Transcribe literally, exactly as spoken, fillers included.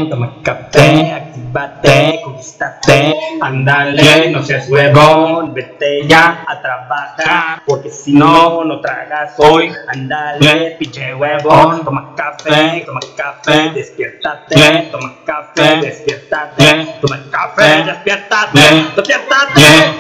toma café, actívate, conquístate, ándale, no seas huevón, vete ya a trabajar, porque si no, no tragas hoy, ándale, pinche huevón, toma café, toma café, despiértate, toma café, despiértate, toma café, despiértate, despiértate.